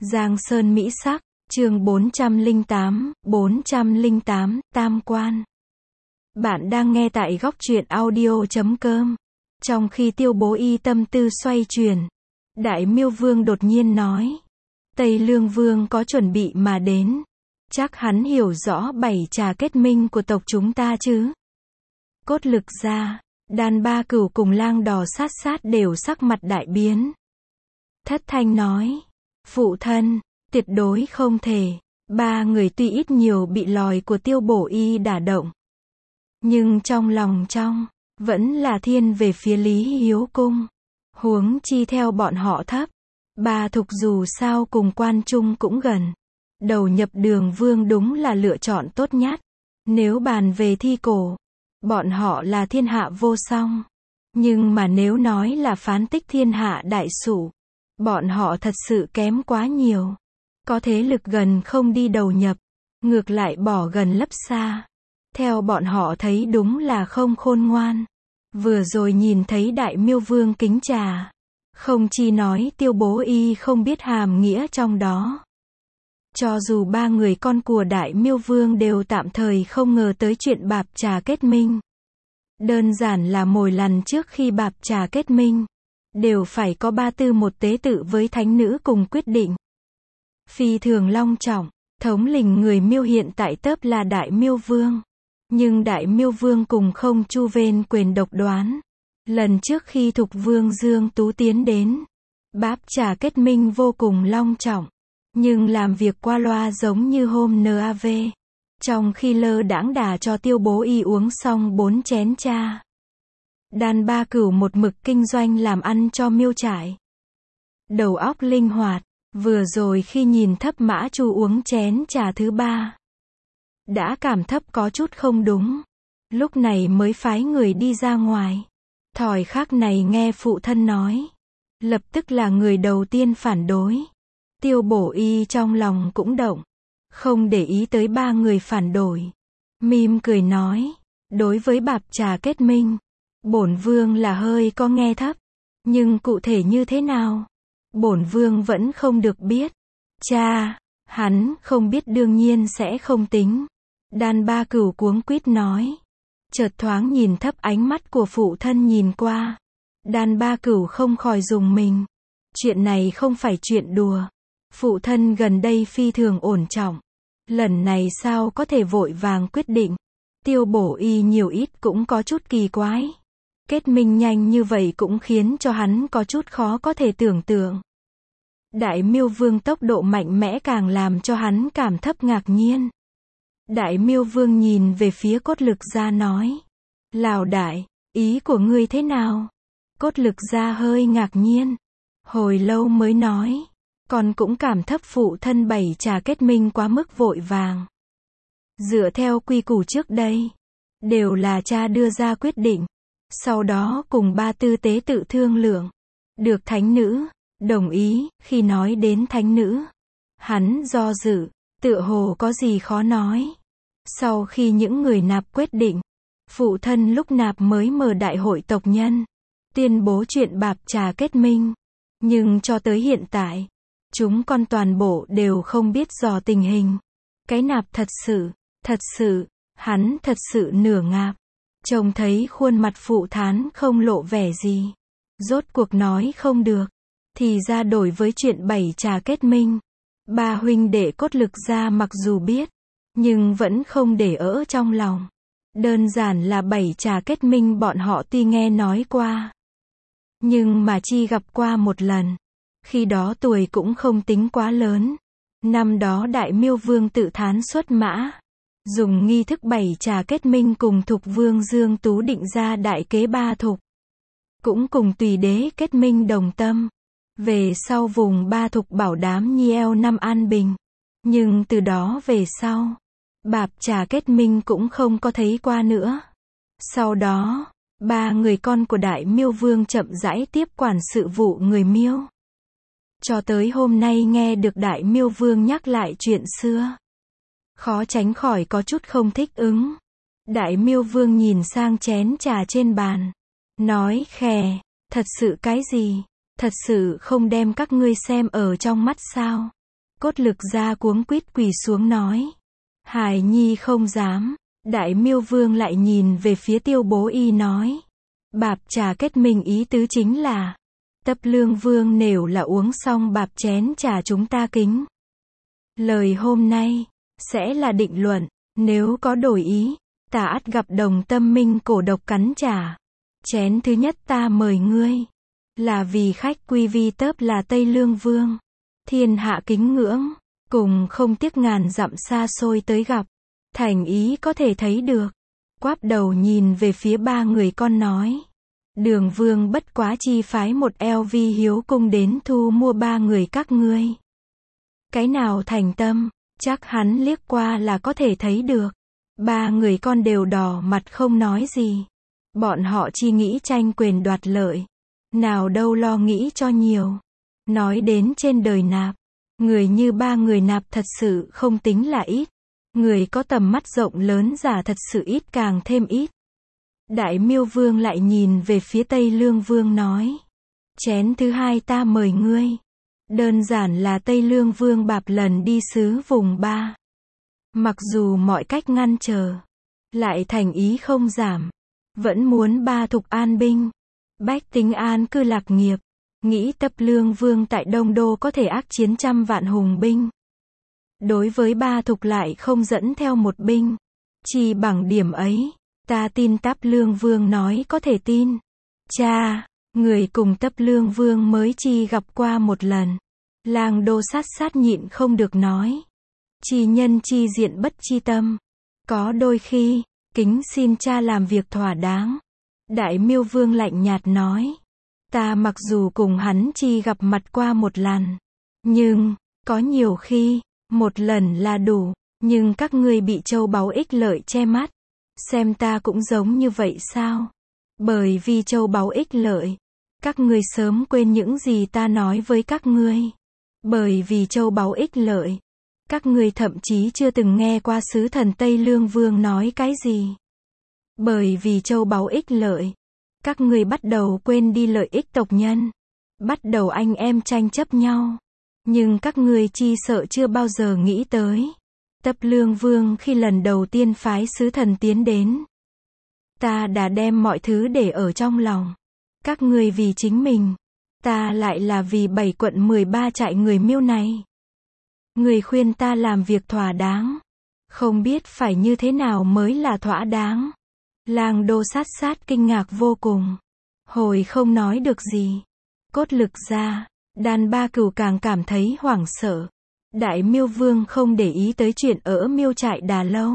Giang Sơn Mỹ Sắc, chương 408, Tam Quan. Bạn đang nghe tại góc truyện audio.com. Trong khi Tiêu Bố Y tâm tư xoay chuyển, Đại Miêu Vương đột nhiên nói. Tây Lương Vương có chuẩn bị mà đến. Chắc hắn hiểu rõ bảy trà kết minh của tộc chúng ta chứ. Cốt Lực ra, Đan Ba Cửu cùng Lang Đỏ sát sát đều sắc mặt đại biến. Thất Thanh nói. Phụ thân, tuyệt đối không thể. Ba người tuy ít nhiều bị lòi của Tiêu Bổ Y đả động, nhưng trong lòng vẫn là thiên về phía Lý Hiếu Cung. Huống chi theo bọn họ thấp, Ba Thục dù sao cùng Quan Trung cũng gần. Đầu nhập Đường Vương đúng là lựa chọn tốt nhất. Nếu bàn về thi cổ, bọn họ là thiên hạ vô song. Nhưng mà nếu nói là phán tích thiên hạ đại sủ, bọn họ thật sự kém quá nhiều. Có thế lực gần không đi đầu nhập, ngược lại bỏ gần lấp xa. Theo bọn họ thấy đúng là không khôn ngoan. Vừa rồi nhìn thấy Đại Miêu Vương kính trà, không chi nói Tiêu Bố Y không biết hàm nghĩa trong đó. Cho dù ba người con của Đại Miêu Vương đều tạm thời không ngờ tới chuyện bạp trà kết minh. Đơn giản là mồi lằn trước khi bạp trà kết minh, đều phải có ba tư một tế tự với thánh nữ cùng quyết định. Phi thường long trọng, thống lĩnh người Miêu hiện tại tớp là Đại Miêu Vương. Nhưng Đại Miêu Vương cùng không chu vên quyền độc đoán. Lần trước khi Thục Vương Dương Tú tiến đến, báp trà kết minh vô cùng long trọng, nhưng làm việc qua loa giống như hôm NAV. Trong khi lơ đãng đà cho Tiêu Bố Y uống xong 4 chén trà. Đan Ba Cửu một mực kinh doanh làm ăn cho Miêu trại. Đầu óc linh hoạt, vừa rồi khi nhìn Thấp Mã Chu uống chén trà thứ 3, đã cảm thấp có chút không đúng. Lúc này mới phái người đi ra ngoài. Thời khắc này nghe phụ thân nói, lập tức là người đầu tiên phản đối. Tiêu Bổ Y trong lòng cũng động, không để ý tới ba người phản đối. Mỉm cười nói, đối với bạp trà kết minh, bổn vương là hơi có nghe thấp, nhưng cụ thể như thế nào, bổn vương vẫn không được biết. Cha, hắn không biết đương nhiên sẽ không tính. Đan Ba Cửu cuống quýt nói. Chợt thoáng nhìn thấp ánh mắt của phụ thân nhìn qua. Đan Ba Cửu không khỏi rùng mình. Chuyện này không phải chuyện đùa. Phụ thân gần đây phi thường ổn trọng. Lần này sao có thể vội vàng quyết định. Tiêu Bổ Y nhiều ít cũng có chút kỳ quái. Kết minh nhanh như vậy cũng khiến cho hắn có chút khó có thể tưởng tượng. Đại Miêu Vương tốc độ mạnh mẽ càng làm cho hắn cảm thấp ngạc nhiên. Đại Miêu Vương nhìn về phía Cốt Lực Gia nói. Lào đại, ý của ngươi thế nào? Cốt Lực Gia hơi ngạc nhiên. Hồi lâu mới nói. Con cũng cảm thấp phụ thân bảy trà kết minh quá mức vội vàng. Dựa theo quy củ trước đây, đều là cha đưa ra quyết định. Sau đó cùng ba tư tế tự thương lượng. Được thánh nữ đồng ý. Khi nói đến thánh nữ, hắn do dự, tựa hồ có gì khó nói. Sau khi những người nạp quyết định, phụ thân lúc nạp mới mở đại hội tộc nhân, tuyên bố chuyện bạp trà kết minh. Nhưng cho tới hiện tại, chúng con toàn bộ đều không biết dò tình hình. Cái nạp thật sự, hắn thật sự nửa ngạp. Trông thấy khuôn mặt phụ thán không lộ vẻ gì. Rốt cuộc nói không được, thì ra đổi với chuyện bảy trà kết minh. Ba huynh đệ Cốt Lực Gia mặc dù biết, nhưng vẫn không để ở trong lòng. Đơn giản là bảy trà kết minh bọn họ tuy nghe nói qua, nhưng mà chi gặp qua một lần. Khi đó tuổi cũng không tính quá lớn. Năm đó Đại Miêu Vương tự thán xuất mã, dùng nghi thức bảy trà kết minh cùng Thục Vương Dương Tú định ra đại kế Ba Thục. Cũng cùng Tùy Đế kết minh đồng tâm. Về sau vùng Ba Thục bảo đảm nhi eo năm an bình. Nhưng từ đó về sau, bạp trà kết minh cũng không có thấy qua nữa. Sau đó, ba người con của Đại Miêu Vương chậm rãi tiếp quản sự vụ người Miêu. Cho tới hôm nay nghe được Đại Miêu Vương nhắc lại chuyện xưa, khó tránh khỏi có chút không thích ứng. Đại Miêu Vương nhìn sang chén trà trên bàn, nói khè, thật sự cái gì? Thật sự không đem các ngươi xem ở trong mắt sao? Cốt Lực Gia cuống quýt quỳ xuống nói. Hài nhi không dám. Đại Miêu Vương lại nhìn về phía Tiêu Bố Y nói. Bạp trà kết minh ý tứ chính là. Tấp Lương Vương nếu là uống xong bạp chén trà chúng ta kính. Lời hôm nay, sẽ là định luận, nếu có đổi ý, ta ắt gặp đồng tâm minh cổ độc cắn trà. Chén thứ nhất ta mời ngươi, là vì khách quy vi tớp là Tây Lương Vương. Thiên hạ kính ngưỡng, cùng không tiếc ngàn dặm xa xôi tới gặp. Thành ý có thể thấy được. Quáp đầu nhìn về phía ba người con nói. Đường Vương bất quá chi phái một LV hiếu cung đến thu mua ba người các ngươi. Cái nào thành tâm, chắc hắn liếc qua là có thể thấy được. Ba người con đều đỏ mặt không nói gì. Bọn họ chỉ nghĩ tranh quyền đoạt lợi. Nào đâu lo nghĩ cho nhiều. Nói đến trên đời nạp. Người như ba người nạp thật sự không tính là ít. Người có tầm mắt rộng lớn giả thật sự ít càng thêm ít. Đại Miêu Vương lại nhìn về phía Tây Lương Vương nói. Chén thứ hai ta mời ngươi. Đơn giản là Tây Lương Vương bạp lần đi xứ vùng ba. Mặc dù mọi cách ngăn trở, lại thành ý không giảm. Vẫn muốn ba thục an binh. Bách tính an cư lạc nghiệp. Nghĩ Tấp Lương Vương tại Đông Đô có thể ác chiến 100 vạn hùng binh. Đối với ba thục lại không dẫn theo một binh. Chỉ bằng điểm ấy, ta tin Táp Lương Vương nói có thể tin. Cha, người cùng Tấp Lương Vương mới chi gặp qua một lần. Lang Đô sát nhịn không được nói. Chi nhân chi diện bất chi tâm. Có đôi khi, kính xin cha làm việc thỏa đáng. Đại Miêu Vương lạnh nhạt nói. Ta mặc dù cùng hắn chi gặp mặt qua một lần. Nhưng, có nhiều khi, một lần là đủ. Nhưng các ngươi bị châu báu ích lợi che mắt. Xem ta cũng giống như vậy sao? Bởi vì châu báu ích lợi. Các ngươi sớm quên những gì ta nói với các ngươi. Bởi vì châu báu ích lợi. Các ngươi thậm chí chưa từng nghe qua sứ thần Tây Lương Vương nói cái gì. Bởi vì châu báu ích lợi. Các ngươi bắt đầu quên đi lợi ích tộc nhân. Bắt đầu anh em tranh chấp nhau. Nhưng các ngươi chi sợ chưa bao giờ nghĩ tới. Tấp Lương Vương khi lần đầu tiên phái sứ thần tiến đến. Ta đã đem mọi thứ để ở trong lòng. Các ngươi vì chính mình. Ta lại là vì 7 quận 13 trại người Miêu này. Người khuyên ta làm việc thỏa đáng. Không biết phải như thế nào mới là thỏa đáng. Lang Đô sát kinh ngạc vô cùng. Hồi không nói được gì. Cốt Lực Gia, Đàn Ba Cửu càng cảm thấy hoảng sợ. Đại Miêu Vương không để ý tới chuyện ở Miêu trại Đà Lâu.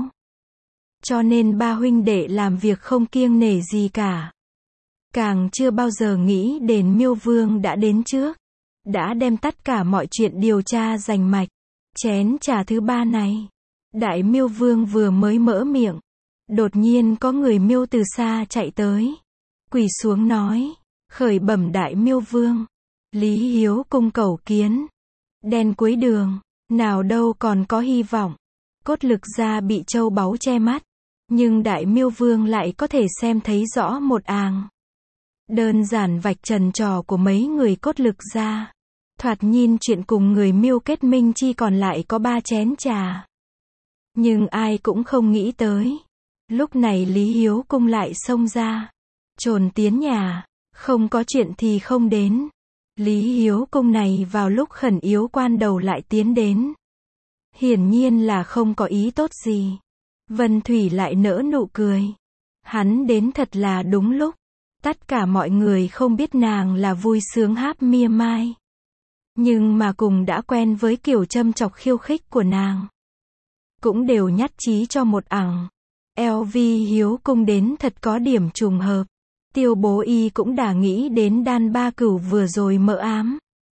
Cho nên ba huynh đệ làm việc không kiêng nể gì cả. Càng chưa bao giờ nghĩ đến Miêu Vương đã đến trước. Đã đem tất cả mọi chuyện điều tra rành mạch. Chén trà thứ ba này. Đại Miêu Vương vừa mới mở miệng. Đột nhiên có người Miêu từ xa chạy tới. Quỳ xuống nói. Khởi bẩm Đại Miêu Vương. Lý Hiếu cung cầu kiến. Đen cuối đường. Nào đâu còn có hy vọng. Cốt Lực Gia bị châu báu che mắt. Nhưng Đại Miêu Vương lại có thể xem thấy rõ một àng. Đơn giản vạch trần trò của mấy người Cốt Lực Gia. Thoạt nhìn chuyện cùng người Miêu kết minh chi còn lại có 3 chén trà. Nhưng ai cũng không nghĩ tới. Lúc này Lý Hiếu cung lại xông ra. Trồn tiến nhà. Không có chuyện thì không đến. Lý Hiếu cung này vào lúc khẩn yếu quan đầu lại tiến đến. Hiển nhiên là không có ý tốt gì. Vân Thủy lại nở nụ cười. Hắn đến thật là đúng lúc. Tất cả mọi người không biết nàng là vui sướng háp mia mai. Nhưng mà cùng đã quen với kiểu châm chọc khiêu khích của nàng. Cũng đều nhất trí cho một ẳng. LV Hiếu cung đến thật có điểm trùng hợp. Tiêu Bố Y cũng đã nghĩ đến Đan Ba Cửu vừa rồi mỡ ám.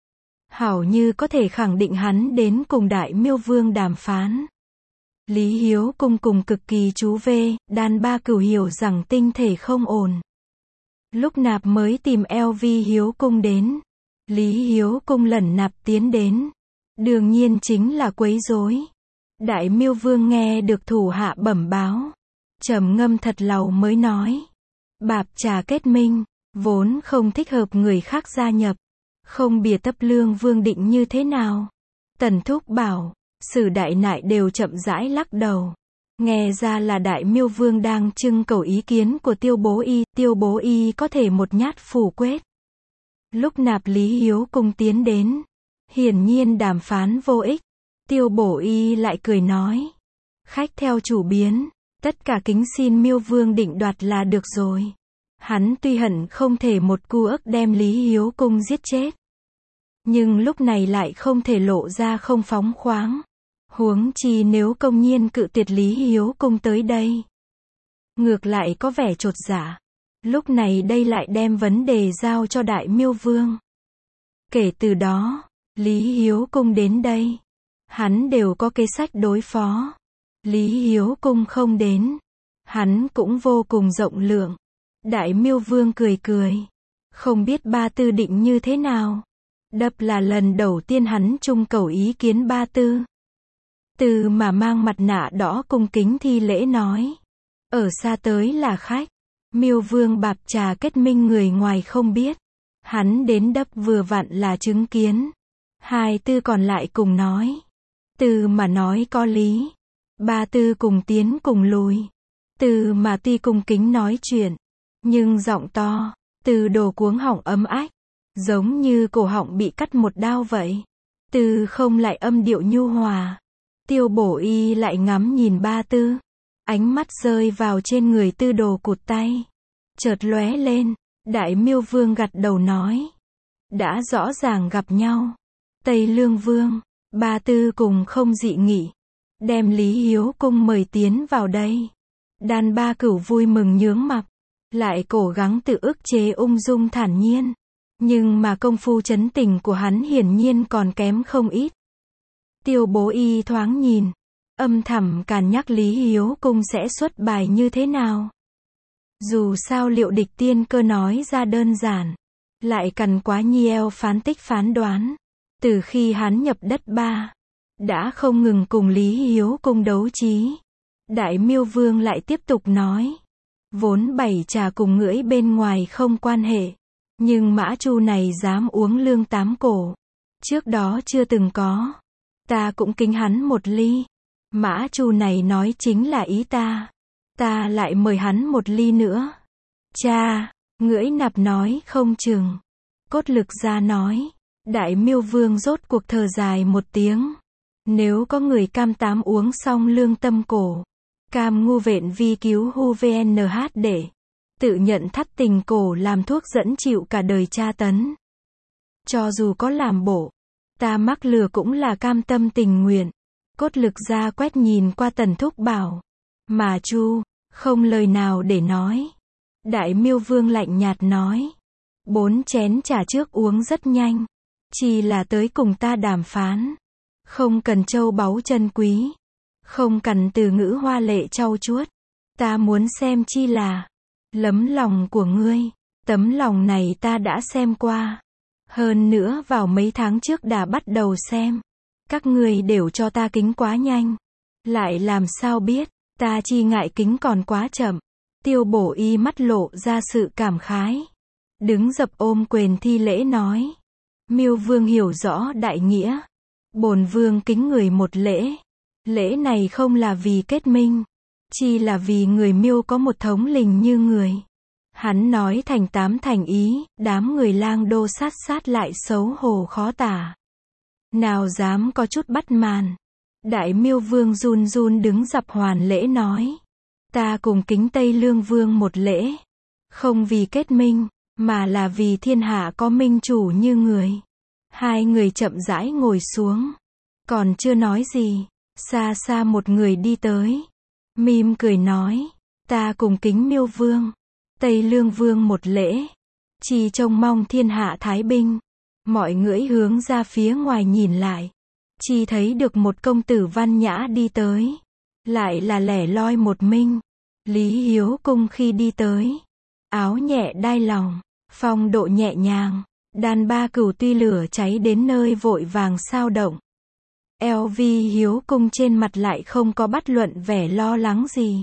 Hảo như có thể khẳng định hắn đến cùng Đại Miêu Vương đàm phán. Lý Hiếu cung cùng cực kỳ chú về, Đan Ba Cửu hiểu rằng tinh thể không ổn. Lúc nạp mới tìm LV Hiếu cung đến. Lý Hiếu cung lẩn nạp tiến đến. Đương nhiên chính là quấy rối. Đại Miêu Vương nghe được thủ hạ bẩm báo. Trầm ngâm thật lâu mới nói. Bạp trà kết minh, vốn không thích hợp người khác gia nhập. Không bìa Tấp Lương Vương định như thế nào. Tần Thúc bảo, Sử Đại Nại đều chậm rãi lắc đầu. Nghe ra là Đại Miêu Vương đang trưng cầu ý kiến của Tiêu Bố Y có thể một nhát phủ quyết. Lúc Nạp Lý Hiếu Cung tiến đến, hiển nhiên đàm phán vô ích, Tiêu Bổ Y lại cười nói, khách theo chủ biến, tất cả kính xin Miêu Vương định đoạt là được rồi. Hắn tuy hận không thể một cu ức đem Lý Hiếu Cung giết chết, nhưng lúc này lại không thể lộ ra không phóng khoáng. Huống chi nếu công nhiên cự tuyệt Lý Hiếu Cung tới đây, ngược lại có vẻ chột dạ. Lúc này đây lại đem vấn đề giao cho Đại Miêu Vương. Kể từ đó, Lý Hiếu Cung đến đây, hắn đều có kế sách đối phó. Lý Hiếu Cung không đến, hắn cũng vô cùng rộng lượng. Đại Miêu Vương cười cười, không biết Ba Tư định như thế nào. Đập là lần đầu tiên hắn trung cầu ý kiến Ba Tư. Từ mà mang mặt nạ đỏ cung kính thi lễ nói, ở xa tới là khách. Miêu Vương bạp trà kết minh người ngoài không biết. Hắn đến đập vừa vặn là chứng kiến. Hai Tư còn lại cùng nói. Từ mà nói có lý. Ba Tư cùng tiến cùng lùi. Từ mà tuy cung kính nói chuyện, nhưng giọng to. Từ đồ cuống họng ấm ách, giống như cổ họng bị cắt một đao vậy. Từ không lại âm điệu nhu hòa. Tiêu Bổ Y lại ngắm nhìn Ba Tư. Ánh mắt rơi vào trên người Tư đồ cụt tay. Chợt lóe lên, Đại Miêu Vương gật đầu nói. Đã rõ ràng gặp nhau. Tây Lương Vương, Ba Tư cùng không dị nghị. Đem Lý Hiếu Cung mời tiến vào đây. Đàn Ba Cửu vui mừng nhướng mặt. Lại cố gắng tự ức chế ung dung thản nhiên. Nhưng mà công phu trấn tình của hắn hiển nhiên còn kém không ít. Tiêu Bố Y thoáng nhìn, âm thầm càn nhắc Lý Hiếu Cung sẽ xuất bài như thế nào. Dù sao Liệu Địch tiên cơ nói ra đơn giản, lại cần quá nhiều phán tích phán đoán. Từ khi hắn nhập đất Ba, đã không ngừng cùng Lý Hiếu Cung đấu trí. Đại Miêu Vương lại tiếp tục nói, vốn bảy trà cùng ngưỡi bên ngoài không quan hệ, nhưng Mã Chu này dám uống lương tám cổ, trước đó chưa từng có. Ta cũng kính hắn một ly. Mã Chu này nói chính là ý ta. Ta lại mời hắn một ly nữa. Cha, ngưỡi nạp nói không chừng. Cốt Lực ra nói. Đại Miêu Vương rốt cuộc thở dài một tiếng. Nếu có người cam tám uống xong lương tâm cổ, cam ngu vện vi cứu hu vnh để tự nhận thắt tình cổ làm thuốc dẫn chịu cả đời tra tấn. Cho dù có làm bộ, ta mắc lừa cũng là cam tâm tình nguyện. Cốt Lực ra quét nhìn qua Tần Thúc bảo. Mà Chu, không lời nào để nói. Đại Miêu Vương lạnh nhạt nói. 4 chén trà trước uống rất nhanh. Chỉ là tới cùng ta đàm phán. Không cần châu báu chân quý. Không cần từ ngữ hoa lệ trau chuốt. Ta muốn xem chi là lấm lòng của ngươi. Tấm lòng này ta đã xem qua. Hơn nữa vào mấy tháng trước đã bắt đầu xem. Các ngươi đều cho ta kính quá nhanh. Lại làm sao biết, ta chi ngại kính còn quá chậm. Tiêu Bổ Y mắt lộ ra sự cảm khái. Đứng dập ôm quyền thi lễ nói. Miêu Vương hiểu rõ đại nghĩa. Bổn Vương kính người một lễ. Lễ này không là vì kết minh, chỉ là vì người Miêu có một thống lĩnh như người. Hắn nói thành tám thành ý, đám người Lang Đô sát lại xấu hổ khó tả. Nào dám có chút bắt màn. Đại Miêu Vương run run đứng dập hoàn lễ nói. Ta cùng kính Tây Lương Vương một lễ. Không vì kết minh, mà là vì thiên hạ có minh chủ như người. Hai người chậm rãi ngồi xuống. Còn chưa nói gì, xa xa một người đi tới. Mỉm cười nói. Ta cùng kính Miêu Vương, Tây Lương Vương một lễ. Chỉ trông mong thiên hạ thái bình. Mọi người hướng ra phía ngoài nhìn lại. Chỉ thấy được một công tử văn nhã đi tới. Lại là lẻ loi một mình. Lý Hiếu Cung khi đi tới. Áo nhẹ đai lòng. Phong độ nhẹ nhàng. Đàn Ba Cửu tuy lửa cháy đến nơi vội vàng sao động. LV Hiếu Cung trên mặt lại không có bất luận vẻ lo lắng gì.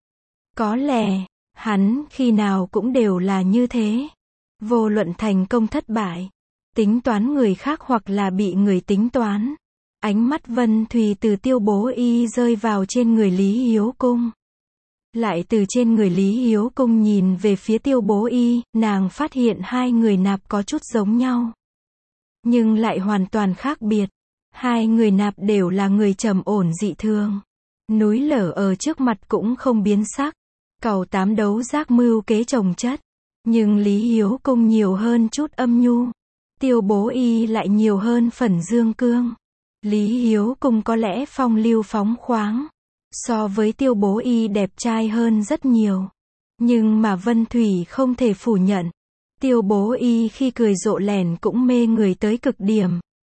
Có lẽ, hắn khi nào cũng đều là như thế. Vô luận thành công thất bại, tính toán người khác hoặc là bị người tính toán. Ánh mắt Vân Thùy từ Tiêu Bố Y rơi vào trên người Lý Hiếu Cung. Lại từ trên người Lý Hiếu Cung nhìn về phía Tiêu Bố Y, nàng phát hiện hai người nạp có chút giống nhau. Nhưng lại hoàn toàn khác biệt. Hai người nạp đều là người trầm ổn dị thường. Núi lở ở trước mặt cũng không biến sắc. Cẩu tám đấu giác mưu kế chồng chất. Nhưng Lý Hiếu Cung nhiều hơn chút âm nhu. Tiêu Bố Y lại nhiều hơn phần dương cương. Lý Hiếu Cung có lẽ phong lưu phóng khoáng. So với Tiêu Bố Y đẹp trai hơn rất nhiều. Nhưng mà Vân Thủy không thể phủ nhận. Tiêu Bố Y khi cười rộ lẻn cũng mê người tới cực điểm.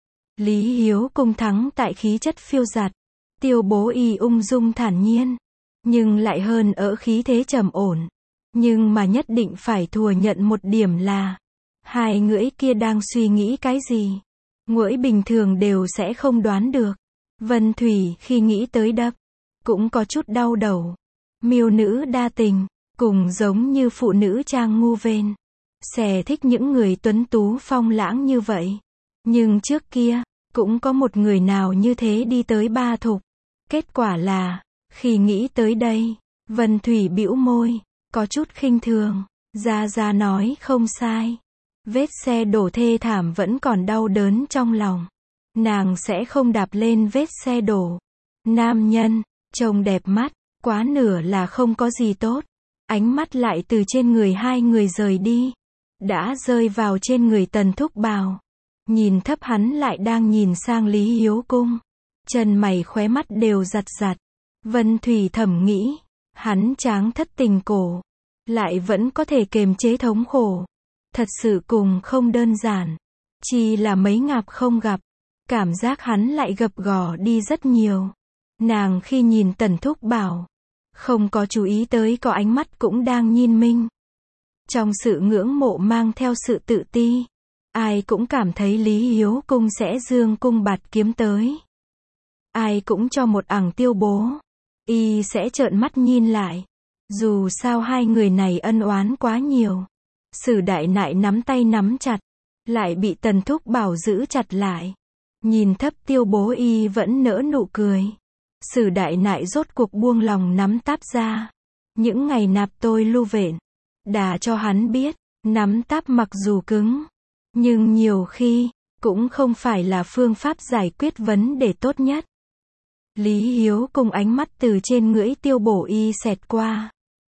Lý Hiếu Cung thắng tại khí chất phiêu dạt. Tiêu Bố Y ung dung thản nhiên. Nhưng lại hơn ở khí thế trầm ổn. Nhưng mà nhất định phải thừa nhận một điểm là hai ngưỡi kia đang suy nghĩ cái gì. Ngưỡi bình thường đều sẽ không đoán được. Vân Thủy khi nghĩ tới đập cũng có chút đau đầu. Miêu nữ đa tình, cùng giống như phụ nữ trang ngu vên. Xẻ thích những người tuấn tú phong lãng như vậy. Nhưng trước kia, cũng có một người nào như thế đi tới Ba Thục. Kết quả là, khi nghĩ tới đây, Vân Thủy bĩu môi, có chút khinh thường. Gia nói không sai. Vết xe đổ thê thảm vẫn còn đau đớn trong lòng. Nàng sẽ không đạp lên vết xe đổ. Nam nhân, trông đẹp mắt, quá nửa là không có gì tốt. Ánh mắt lại từ trên người hai người rời đi. Đã rơi vào trên người Tần Thúc Bào. Nhìn thấp hắn lại đang nhìn sang Lý Hiếu Cung. Chân mày khóe mắt đều giật giật. Vân Thủy thầm nghĩ. Hắn tráng thất tình cổ. Lại vẫn có thể kiềm chế thống khổ. Thật sự cùng không đơn giản. Chỉ là mấy ngạp không gặp. Cảm giác hắn lại gập ghềnh đi rất nhiều. Nàng khi nhìn Tần Thúc Bảo. Không có chú ý tới có ánh mắt cũng đang nhìn mình. Trong sự ngưỡng mộ mang theo sự tự ti. Ai cũng cảm thấy Lý Hiếu Cung sẽ dương cung bạt kiếm tới. Ai cũng cho một ẳng Tiêu Bố Y sẽ trợn mắt nhìn lại. Dù sao hai người này ân oán quá nhiều. Sử Đại Nại nắm tay nắm chặt. Lại bị Tần Thúc Bảo giữ chặt lại. Nhìn thấp Tiêu Bố Y vẫn nở nụ cười. Sử Đại Nại rốt cuộc buông lòng nắm táp ra. Những ngày nạp tôi lưu vện. Đã cho hắn biết. Nắm táp mặc dù cứng. Nhưng nhiều khi, cũng không phải là phương pháp giải quyết vấn đề tốt nhất. Lý Hiếu Cung ánh mắt từ trên ngưỡi Tiêu Bố Y xẹt qua.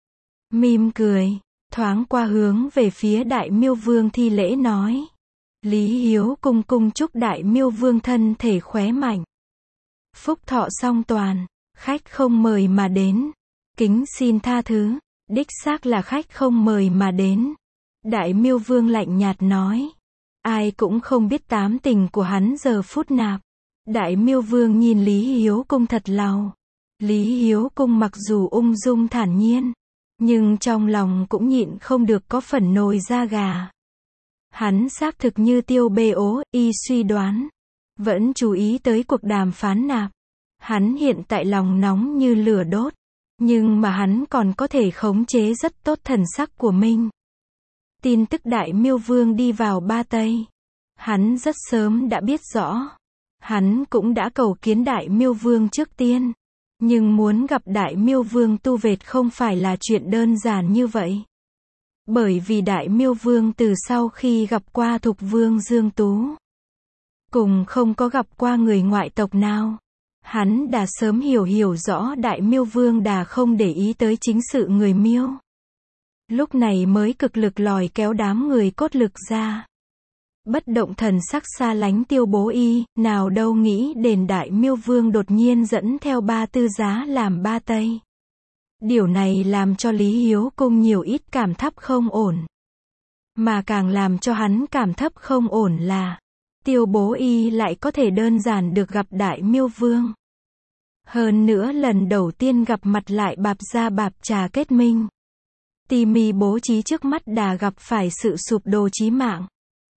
Mỉm cười, thoáng qua hướng về phía Đại Miêu Vương thi lễ nói. Lý Hiếu Cung cung chúc Đại Miêu Vương thân thể khỏe mạnh. Phúc thọ song toàn, khách không mời mà đến. Kính xin tha thứ, đích xác là khách không mời mà đến. Đại Miêu Vương lạnh nhạt nói. Ai cũng không biết tám tình của hắn giờ phút nạp. Đại Miêu Vương nhìn Lý Hiếu Cung thật lâu. Lý Hiếu Cung mặc dù ung dung thản nhiên, nhưng trong lòng cũng nhịn không được có phần nổi da gà. Hắn xác thực như Tiêu Bố Y suy đoán. Vẫn chú ý tới cuộc đàm phán nạp. Hắn hiện tại lòng nóng như lửa đốt. Nhưng mà hắn còn có thể khống chế rất tốt thần sắc của mình. Tin tức Đại Miêu Vương đi vào Ba Tây. Hắn rất sớm đã biết rõ. Hắn cũng đã cầu kiến Đại Miêu Vương trước tiên. Nhưng muốn gặp Đại Miêu Vương tu vệt không phải là chuyện đơn giản như vậy. Bởi vì Đại Miêu Vương từ sau khi gặp qua Thục Vương Dương Tú, cùng không có gặp qua người ngoại tộc nào. Hắn đã sớm hiểu rõ Đại Miêu Vương đã không để ý tới chính sự người Miêu. Lúc này mới cực lực lòi kéo đám người cốt lực ra. Bất động thần sắc xa lánh Tiêu Bố Y, nào đâu nghĩ đến Đại Miêu Vương đột nhiên dẫn theo Ba Tư Giá làm Ba Tây. Điều này làm cho Lý Hiếu Cung nhiều ít cảm thấp không ổn. Mà càng làm cho hắn cảm thấp không ổn là Tiêu Bố Y lại có thể đơn giản được gặp Đại Miêu Vương. Hơn nữa lần đầu tiên gặp mặt lại bạp ra bạp trà kết minh. Tỉ mỉ bố trí trước mắt đã gặp phải sự sụp đổ chí mạng.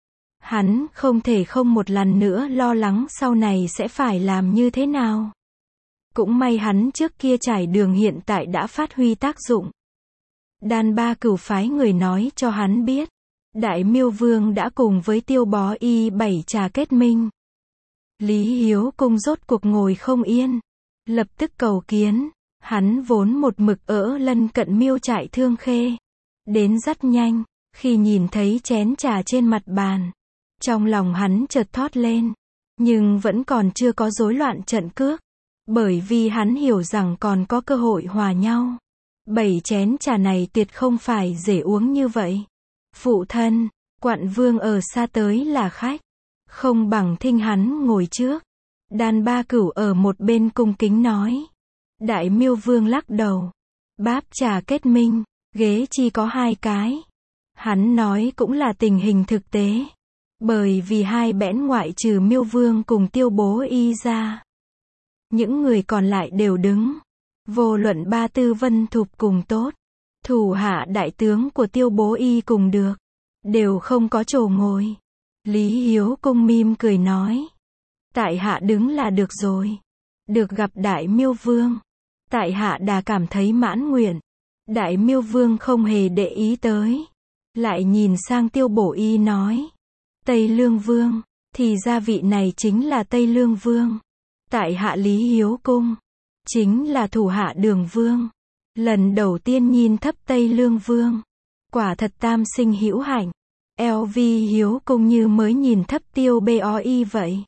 Hắn không thể không một lần nữa lo lắng sau này sẽ phải làm như thế nào. Cũng may hắn trước kia trải đường hiện tại đã phát huy tác dụng. Đan Ba Cửu phái người nói cho hắn biết. Đại Miêu Vương đã cùng với Tiêu Bố Y bảy trà kết minh. Lý Hiếu Cung rốt cuộc ngồi không yên, lập tức cầu kiến. Hắn vốn một mực ở lân cận miêu trại Thương Khê, đến rất nhanh, khi nhìn thấy chén trà trên mặt bàn, trong lòng hắn chợt thót lên, nhưng vẫn còn chưa có rối loạn trận cước, bởi vì hắn hiểu rằng còn có cơ hội hòa nhau. 7 chén trà này tuyệt không phải dễ uống như vậy. Phụ thân, Quặng Vương ở xa tới là khách, không bằng thinh hắn ngồi trước. Đàn Ba Cửu ở một bên cung kính nói. Đại Miêu Vương lắc đầu. Báp trà kết minh, ghế chỉ có 2 cái. Hắn nói cũng là tình hình thực tế. Bởi vì hai bẽn ngoại trừ Miêu Vương cùng Tiêu Bố Y ra, những người còn lại đều đứng. Vô luận Ba Tư Vân Thục cùng tốt, thủ hạ đại tướng của Tiêu Bố Y cùng được, đều không có chỗ ngồi. Lý Hiếu Cung mỉm cười nói. Tại hạ đứng là được rồi. Được gặp Đại Miêu Vương, tại hạ đã cảm thấy mãn nguyện. Đại Miêu Vương không hề để ý tới, lại nhìn sang Tiêu Bổ Y nói. Tây Lương Vương, thì ra vị này chính là Tây Lương Vương. Tại hạ Lý Hiếu Cung, chính là thủ hạ Đường Vương. Lần đầu tiên nhìn thấp Tây Lương Vương, quả thật tam sinh hữu hạnh. LV Hiếu Cung như mới nhìn thấp Tiêu Boi vậy.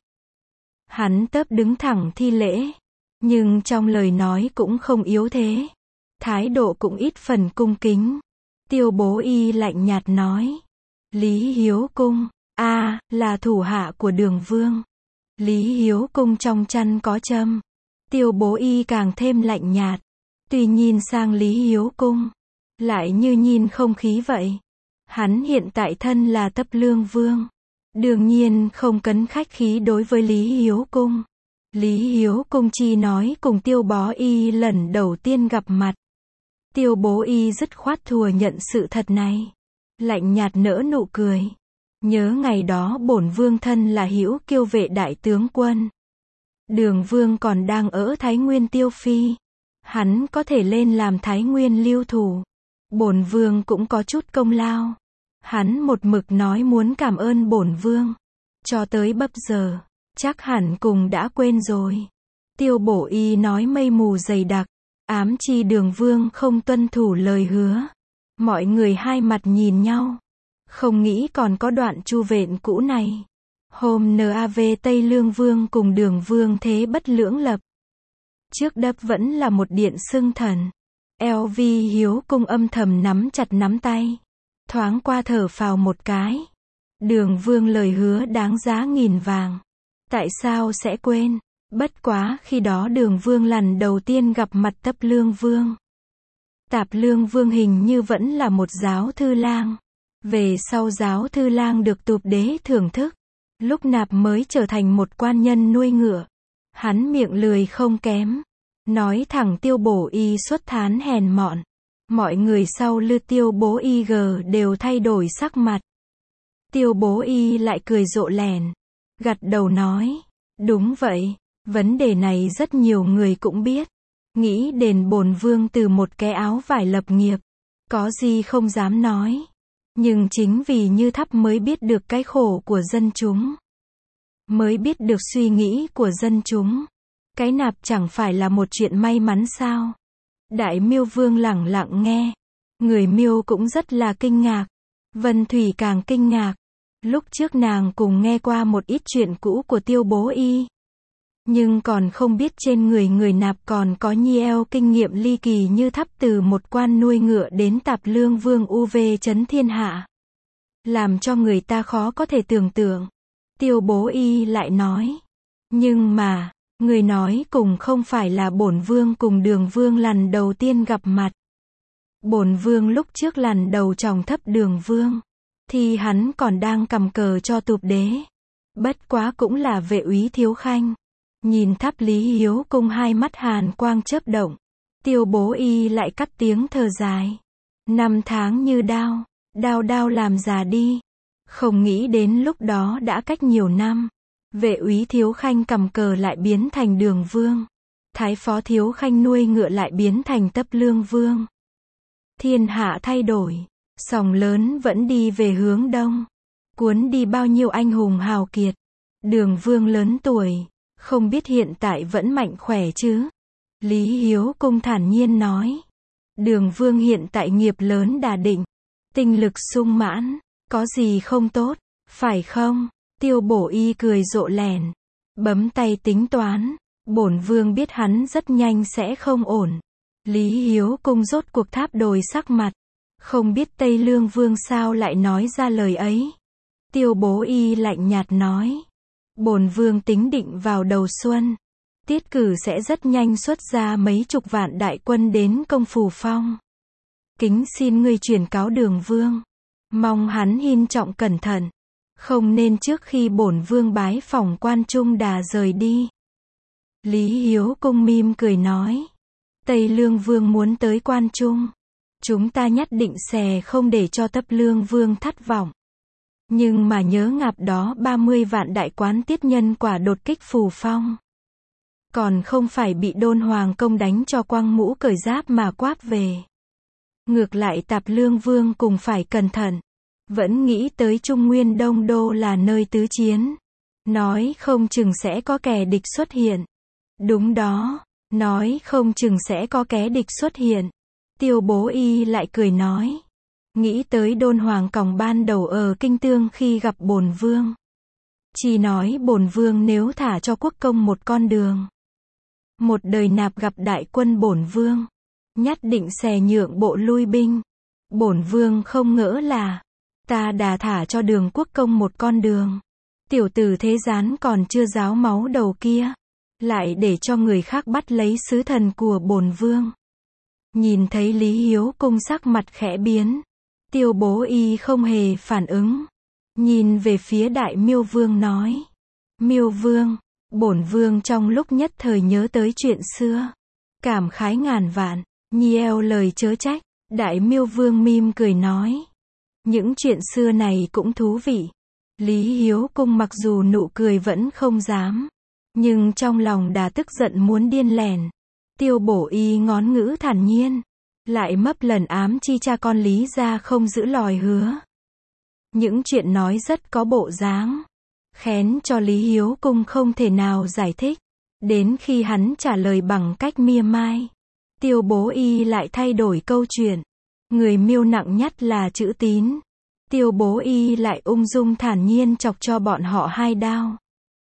Hắn tớp đứng thẳng thi lễ, nhưng trong lời nói cũng không yếu thế, thái độ cũng ít phần cung kính. Tiêu Bố Y lạnh nhạt nói. Lý Hiếu Cung, là thủ hạ của Đường Vương. Lý Hiếu Cung trong chăn có châm. Tiêu Bố Y càng thêm lạnh nhạt. Tuy nhìn sang Lý Hiếu Cung, lại như nhìn không khí vậy. Hắn hiện tại thân là Tấp Lương Vương, đương nhiên không cấn khách khí đối với Lý Hiếu Cung. Lý Hiếu Cung chỉ nói cùng Tiêu Bó Y lần đầu tiên gặp mặt. Tiêu Bố Y dứt khoát thừa nhận sự thật này, lạnh nhạt nở nụ cười. Nhớ ngày đó bổn vương thân là hữu kiêu vệ đại tướng quân, Đường Vương còn đang ở Thái Nguyên Tiêu Phi, hắn có thể lên làm Thái Nguyên lưu thủ, bổn vương cũng có chút công lao. Hắn một mực nói muốn cảm ơn bổn vương, cho tới bấp giờ, chắc hẳn cùng đã quên rồi. Tiêu Bổ Y nói mây mù dày đặc, ám chi Đường Vương không tuân thủ lời hứa. Mọi người hai mặt nhìn nhau, không nghĩ còn có đoạn chu vện cũ này. Hôm NAV Tây Lương Vương cùng Đường Vương thế bất lưỡng lập. Trước đắp vẫn là một điện xưng thần. LV Hiếu Cung âm thầm nắm chặt nắm tay, thoáng qua thở phào một cái. Đường Vương lời hứa đáng giá nghìn vàng, tại sao sẽ quên? Bất quá khi đó Đường Vương lần đầu tiên gặp mặt Tấp Lương Vương. Tạp Lương Vương hình như vẫn là một giáo thư lang. Về sau giáo thư lang được Tụp Đế thưởng thức, lúc nạp mới trở thành một quan nhân nuôi ngựa. Hắn miệng lười không kém, nói thẳng Tiêu Bổ Y xuất thán hèn mọn. Mọi người sau lư Tiêu Bố Y đều thay đổi sắc mặt. Tiêu Bố Y lại cười rộ lẻn, gật đầu nói. Đúng vậy, vấn đề này rất nhiều người cũng biết. Nghĩ đến bổn vương từ một cái áo vải lập nghiệp, có gì không dám nói. Nhưng chính vì như thắp mới biết được cái khổ của dân chúng, mới biết được suy nghĩ của dân chúng. Cái nạp chẳng phải là một chuyện may mắn sao? Đại Miêu Vương lẳng lặng nghe. Người Miêu cũng rất là kinh ngạc. Vân Thủy càng kinh ngạc. Lúc trước nàng cùng nghe qua một ít chuyện cũ của Tiêu Bố Y, nhưng còn không biết trên người nạp còn có nhiều kinh nghiệm ly kỳ như thắp từ một quan nuôi ngựa đến Tạp Lương Vương UV chấn thiên hạ. Làm cho người ta khó có thể tưởng tượng. Tiêu Bố Y lại nói. Nhưng mà, người nói cùng không phải là bổn vương cùng Đường Vương lần đầu tiên gặp mặt. Bổn vương lúc trước lần đầu tròng thấp Đường Vương, thì hắn còn đang cầm cờ cho Tụp Đế. Bất quá cũng là vệ úy Thiếu Khanh. Nhìn tháp Lý Hiếu Cung hai mắt hàn quang chớp động. Tiêu Bố Y lại cắt tiếng thở dài. 5 tháng như đao, đao làm già đi. Không nghĩ đến lúc đó đã cách nhiều năm. Vệ úy Thiếu Khanh cầm cờ lại biến thành Đường Vương. Thái phó Thiếu Khanh nuôi ngựa lại biến thành Tấp Lương Vương. Thiên hạ thay đổi, sóng lớn vẫn đi về hướng đông, cuốn đi bao nhiêu anh hùng hào kiệt. Đường Vương lớn tuổi, không biết hiện tại vẫn mạnh khỏe chứ? Lý Hiếu Cung thản nhiên nói. Đường Vương hiện tại nghiệp lớn đà định, tinh lực sung mãn, có gì không tốt, phải không? Tiêu Bổ Y cười rộ lẻn, bấm tay tính toán, bổn vương biết hắn rất nhanh sẽ không ổn. Lý Hiếu Cung rốt cuộc tháp đồi sắc mặt, không biết Tây Lương Vương sao lại nói ra lời ấy. Tiêu Bố Y lạnh nhạt nói, bổn vương tính định vào đầu xuân, tiết cử sẽ rất nhanh xuất ra mấy chục vạn đại quân đến công Phù Phong. Kính xin ngươi truyền cáo Đường Vương, mong hắn hin trọng cẩn thận, không nên trước khi bổn vương bái phỏng Quan Trung Đà rời đi. Lý Hiếu Cung mỉm cười nói, Tây Lương Vương muốn tới Quan Trung, chúng ta nhất định sẽ không để cho Tấp Lương Vương thất vọng. Nhưng mà nhớ ngạp đó 30 vạn đại quán tiết nhân quả đột kích Phù Phong, còn không phải bị Đôn Hoàng công đánh cho quăng mũ cởi giáp mà quáp về. Ngược lại Tạp Lương Vương cùng phải cẩn thận, vẫn nghĩ tới Trung Nguyên Đông Đô là nơi tứ chiến, nói không chừng sẽ có kẻ địch xuất hiện. Đúng đó, nói không chừng sẽ có kẻ địch xuất hiện. Tiêu Bố Y lại cười nói, nghĩ tới Đôn Hoàng còng ban đầu ở Kinh Tương khi gặp bổn vương, chỉ nói bổn vương nếu thả cho quốc công một con đường, một đời nạp gặp đại quân bổn vương, nhất định sẽ nhượng bộ lui binh. Bổn vương không ngỡ là ta đã thả cho Đường quốc công một con đường, tiểu tử thế gián còn chưa ráo máu đầu kia, lại để cho người khác bắt lấy sứ thần của bổn vương. Nhìn thấy Lý Hiếu Cung sắc mặt khẽ biến, Tiêu Bố Y không hề phản ứng, nhìn về phía Đại Miêu Vương nói, Miêu Vương, bổn vương trong lúc nhất thời nhớ tới chuyện xưa, cảm khái ngàn vạn, nhiều lời chớ trách. Đại Miêu Vương mỉm cười nói, những chuyện xưa này cũng thú vị. Lý Hiếu Cung mặc dù nụ cười vẫn không dám, nhưng trong lòng đã tức giận muốn điên lẻn. Tiêu Bổ Y ngón ngữ thản nhiên, lại mấp lần ám chi cha con Lý gia không giữ lời hứa. Những chuyện nói rất có bộ dáng, khén cho Lý Hiếu Cung không thể nào giải thích. Đến khi hắn trả lời bằng cách mỉa mai, Tiêu Bố Y lại thay đổi câu chuyện. Người Miêu nặng nhất là chữ tín. Tiêu Bố Y lại ung dung thản nhiên chọc cho bọn họ hai đao,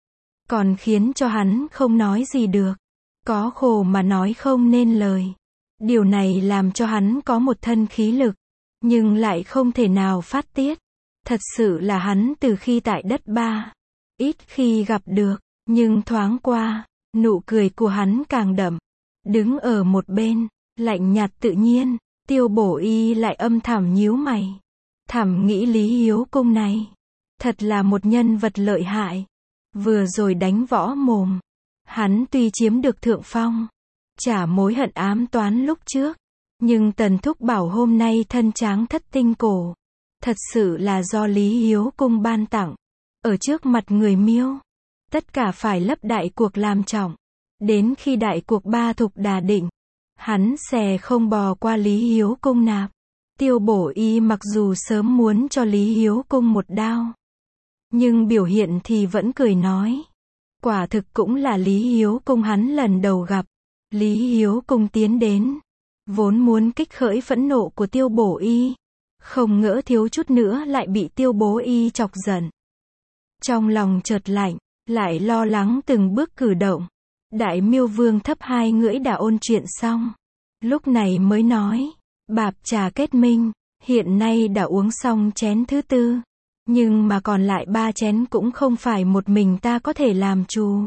còn khiến cho hắn không nói gì được, có khổ mà nói không nên lời. Điều này làm cho hắn có một thân khí lực, nhưng lại không thể nào phát tiết. Thật sự là hắn từ khi tại đất Ba, ít khi gặp được, nhưng thoáng qua, nụ cười của hắn càng đậm. Đứng ở một bên, lạnh nhạt tự nhiên, Tiêu Bổ Y lại âm thầm nhíu mày. Thầm nghĩ Lý Hiếu Cung này, thật là một nhân vật lợi hại. Vừa rồi đánh võ mồm, hắn tuy chiếm được thượng phong, trả mối hận ám toán lúc trước, nhưng Tần Thúc bảo hôm nay thân tráng thất tinh cổ, thật sự là do Lý Hiếu Cung ban tặng. Ở trước mặt người Miêu, tất cả phải lấp đại cuộc làm trọng. Đến khi đại cuộc Ba Thục đà định, hắn sẽ không bò qua Lý Hiếu Cung nạp. Tiêu Bổ Y mặc dù sớm muốn cho Lý Hiếu Cung một đao, nhưng biểu hiện thì vẫn cười nói, quả thực cũng là Lý Hiếu Cung hắn lần đầu gặp. Lý Hiếu Cung tiến đến, vốn muốn kích khởi phẫn nộ của Tiêu Bổ Y, không ngỡ thiếu chút nữa lại bị Tiêu Bố Y chọc giận. Trong lòng chợt lạnh, lại lo lắng từng bước cử động. Đại Miêu Vương thấp hai ngưỡi đã ôn chuyện xong, lúc này mới nói, bạp trà kết minh, hiện nay đã uống xong chén thứ tư, nhưng mà còn lại 3 chén cũng không phải một mình ta có thể làm chủ.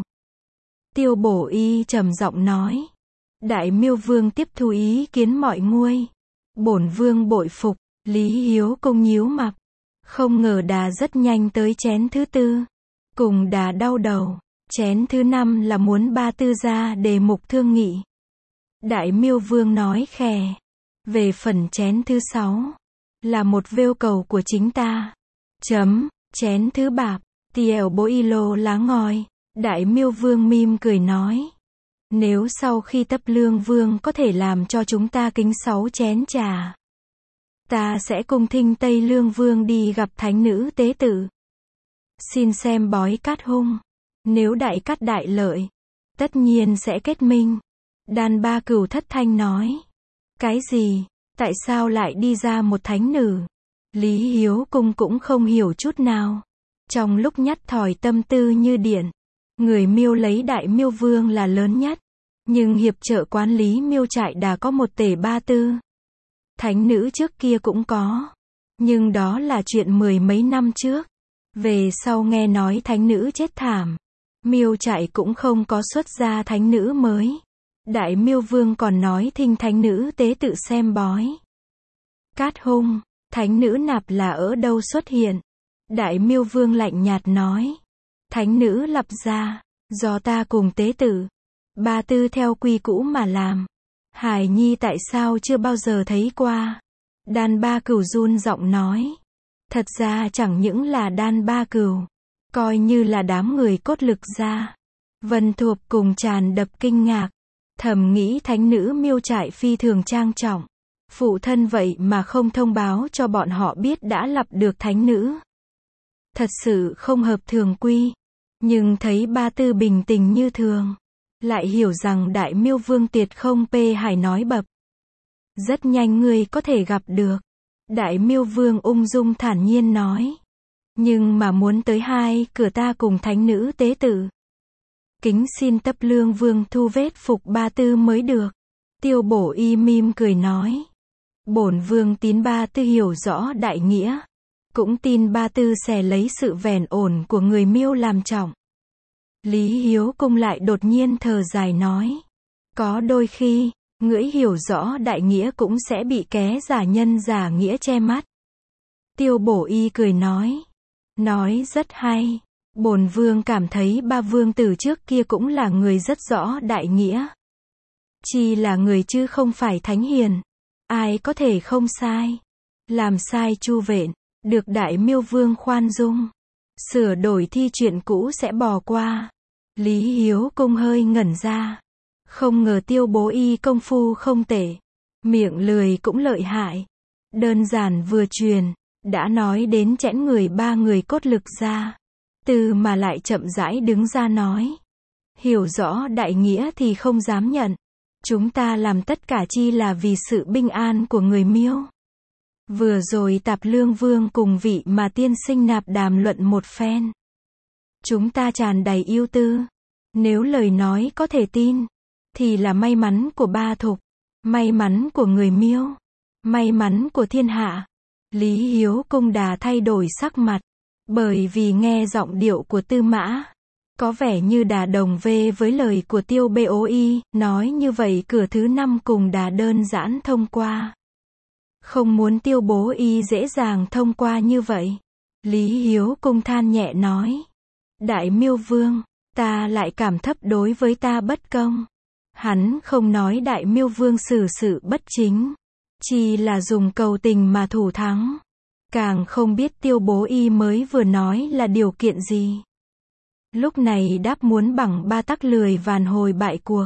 Tiêu Bổ Y trầm giọng nói, Đại Miêu Vương tiếp thu ý kiến mọi nguôi, bổn vương bội phục. Lý Hiếu Cung nhíu mặt, không ngờ đà rất nhanh tới chén thứ tư, cùng đà đau đầu. Chén thứ 5 là muốn ba tư gia đề mục thương nghị. Đại Miêu Vương nói khè, về phần chén thứ 6, là một yêu cầu của chính ta. Chén thứ bạp, Tiêu Bố Y lô lá ngòi. Đại Miêu Vương mỉm cười nói, nếu sau khi Tấp Lương Vương có thể làm cho chúng ta kính 6 chén trà, ta sẽ cùng thinh Tây Lương Vương đi gặp thánh nữ tế tự. Xin xem bói Cát Hung. Nếu đại cát đại lợi, tất nhiên sẽ kết minh. Đan Ba Cửu thất thanh nói. Cái gì? Tại sao lại đi ra một thánh nữ? Lý Hiếu Cung cũng không hiểu chút nào. Trong lúc nhắt thỏi tâm tư như điện, người Miêu lấy Đại Miêu Vương là lớn nhất. Nhưng hiệp trợ quán lý Miêu trại đã có một tể ba tư. Thánh nữ trước kia cũng có. Nhưng đó là chuyện mười mấy năm trước. Về sau nghe nói thánh nữ chết thảm. Miêu trại cũng không có xuất ra thánh nữ mới. Đại Miêu Vương còn nói thỉnh thánh nữ tế tự xem bói. Cát Hung, thánh nữ nạp là ở đâu xuất hiện? Đại Miêu Vương lạnh nhạt nói. Thánh nữ lập ra, do ta cùng tế tự. Ba tư theo quy cũ mà làm. Hải nhi tại sao chưa bao giờ thấy qua? Đan Ba Cửu run giọng nói. Thật ra chẳng những là Đan Ba Cửu, coi như là đám người cốt lực gia. Vân Thục cùng tràn đập kinh ngạc. Thầm nghĩ thánh nữ Miêu trại phi thường trang trọng. Phụ thân vậy mà không thông báo cho bọn họ biết đã lập được thánh nữ. Thật sự không hợp thường quy. Nhưng thấy ba tư bình tình như thường. Lại hiểu rằng Đại Miêu Vương tiệt không pê hải nói bập. Rất nhanh ngươi có thể gặp được. Đại Miêu Vương ung dung thản nhiên nói. Nhưng mà muốn tới hai cửa ta cùng thánh nữ tế tự. Kính xin Tấp Lương Vương thu vết phục ba tư mới được. Tiêu Bổ Y mỉm cười nói. Bổn vương tín ba tư hiểu rõ đại nghĩa. Cũng tin ba tư sẽ lấy sự vẻn ổn của người Miêu làm trọng. Lý Hiếu Cung lại đột nhiên thở dài nói. Có đôi khi, ngưỡi hiểu rõ đại nghĩa cũng sẽ bị ké giả nhân giả nghĩa che mắt. Tiêu Bổ Y cười nói. Nói rất hay. Bổn vương cảm thấy ba vương tử trước kia cũng là người rất rõ đại nghĩa. Chỉ là người chứ không phải thánh hiền. Ai có thể không sai. Làm sai chu vện, được Đại Miêu Vương khoan dung. Sửa đổi thi chuyện cũ sẽ bỏ qua. Lý Hiếu Cung hơi ngẩn ra. Không ngờ Tiêu Bố Y công phu không tệ. Miệng lười cũng lợi hại. Đơn giản vừa truyền, đã nói đến chẽn người ba người cốt lực ra. Từ mà lại chậm rãi đứng ra nói. Hiểu rõ đại nghĩa thì không dám nhận. Chúng ta làm tất cả chi là vì sự bình an của người Miêu. Vừa rồi Tạp Lương Vương cùng vị mà tiên sinh nạp đàm luận một phen. Chúng ta tràn đầy ưu tư. Nếu lời nói có thể tin, thì là may mắn của ba thục, may mắn của người Miêu, may mắn của thiên hạ. Lý Hiếu Cung đã thay đổi sắc mặt, bởi vì nghe giọng điệu của Tư Mã. Có vẻ như đà đồng về với lời của Tiêu Bố Y, nói như vậy cửa thứ 5 cùng đà đơn giản thông qua. Không muốn Tiêu Bố Y dễ dàng thông qua như vậy. Lý Hiếu Cung than nhẹ nói. Đại Miêu Vương, ta lại cảm thấp đối với ta bất công. Hắn không nói Đại Miêu Vương xử sự bất chính. Chỉ là dùng cầu tình mà thủ thắng. Càng không biết Tiêu Bố Y mới vừa nói là điều kiện gì. Lúc này đáp muốn bằng ba tắc lười vàn hồi bại cuộc.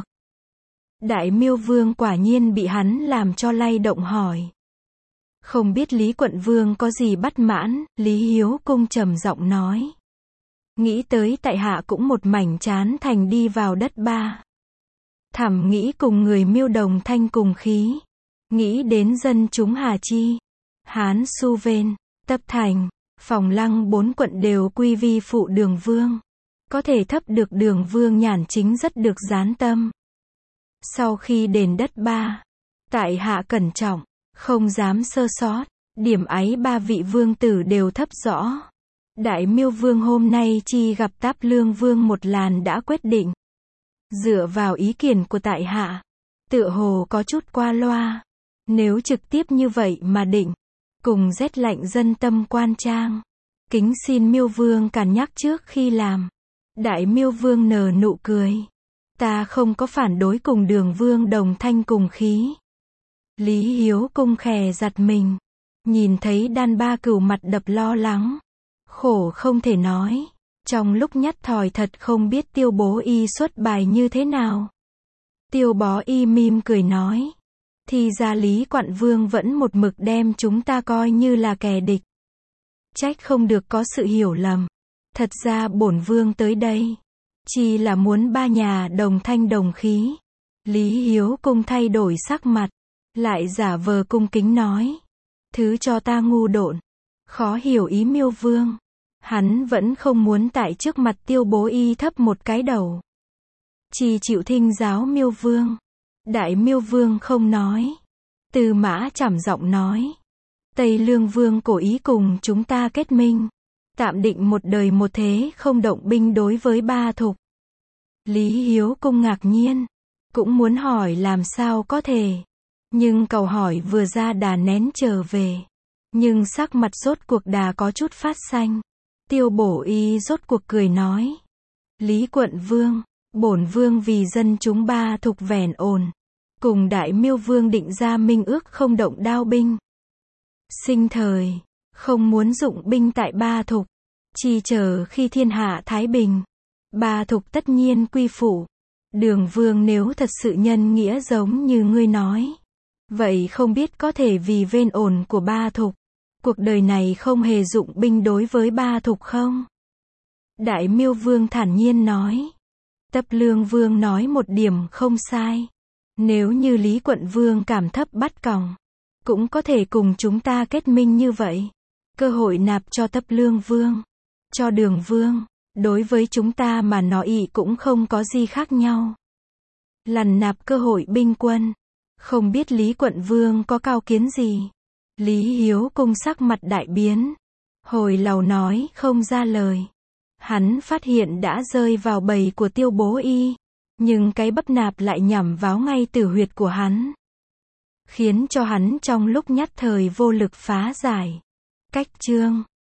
Đại Miêu Vương quả nhiên bị hắn làm cho lay động hỏi. Không biết Lý Quận Vương có gì bất mãn, Lý Hiếu Cung trầm giọng nói. Nghĩ tới tại hạ cũng một mảnh chán thành đi vào đất ba. Thẩm nghĩ cùng người Miêu đồng thanh cùng khí. Nghĩ đến dân chúng Hà Chi, Hán Su Vên, Tập Thành, Phòng Lăng 4 quận đều quy vi phụ Đường Vương. Có thể thấp được Đường Vương nhàn chính rất được gián tâm. Sau khi đền đất ba, tại hạ cẩn trọng, không dám sơ sót, điểm ấy ba vị vương tử đều thấp rõ. Đại Miêu Vương hôm nay chi gặp Táp Lương Vương một làn đã quyết định. Dựa vào ý kiến của tại hạ, tựa hồ có chút qua loa. Nếu trực tiếp như vậy mà định, cùng rét lạnh dân tâm quan trang. Kính xin Miêu Vương càn nhắc trước khi làm. Đại Miêu Vương nở nụ cười. Ta không có phản đối cùng Đường Vương đồng thanh cùng khí. Lý Hiếu Cung khè giật mình. Nhìn thấy Đan Ba Cửu mặt đập lo lắng. Khổ không thể nói. Trong lúc nhắt thỏi thật không biết Tiêu Bố Y xuất bài như thế nào. Tiêu Bó Y mỉm cười nói. Thì ra Lý Quận Vương vẫn một mực đem chúng ta coi như là kẻ địch. Trách không được có sự hiểu lầm. Thật ra bổn vương tới đây, chỉ là muốn ba nhà đồng thanh đồng khí. Lý Hiếu Cung thay đổi sắc mặt, lại giả vờ cung kính nói. Thứ cho ta ngu độn, khó hiểu ý Miêu Vương. Hắn vẫn không muốn tại trước mặt Tiêu Bố Y thấp một cái đầu. Chỉ chịu thinh giáo Miêu Vương. Đại Miêu Vương không nói. Tư Mã trầm giọng nói. Tây Lương Vương cố ý cùng chúng ta kết minh. Tạm định một đời một thế không động binh đối với Ba Thục. Lý Hiếu Cung ngạc nhiên. Cũng muốn hỏi làm sao có thể. Nhưng câu hỏi vừa ra đà nén trở về. Nhưng sắc mặt rốt cuộc đà có chút phát xanh. Tiêu Bổ Y rốt cuộc cười nói. Lý Quận Vương, bổn vương vì dân chúng Ba Thục vẻn ổn. Cùng Đại Miêu Vương định ra minh ước không động đao binh. Sinh thời, không muốn dụng binh tại Ba Thục. Chỉ chờ khi thiên hạ thái bình. Ba Thục tất nhiên quy phụ. Đường Vương nếu thật sự nhân nghĩa giống như ngươi nói. Vậy không biết có thể vì vên ổn của Ba Thục. Cuộc đời này không hề dụng binh đối với Ba Thục không? Đại Miêu Vương thản nhiên nói. Tấp Lương Vương nói một điểm không sai. Nếu như Lý Quận Vương cảm thấp bắt còng, cũng có thể cùng chúng ta kết minh như vậy. Cơ hội nạp cho Tấp Lương Vương, cho Đường Vương, đối với chúng ta mà nói cũng không có gì khác nhau. Lần nạp cơ hội binh quân, không biết Lý Quận Vương có cao kiến gì? Lý Hiếu Cung sắc mặt đại biến, hồi lâu nói không ra lời. Hắn phát hiện đã rơi vào bẫy của Tiêu Bố Y, nhưng cái bắp nạp lại nhắm vào ngay tử huyệt của hắn, khiến cho hắn trong lúc nhất thời vô lực phá giải. Cách chương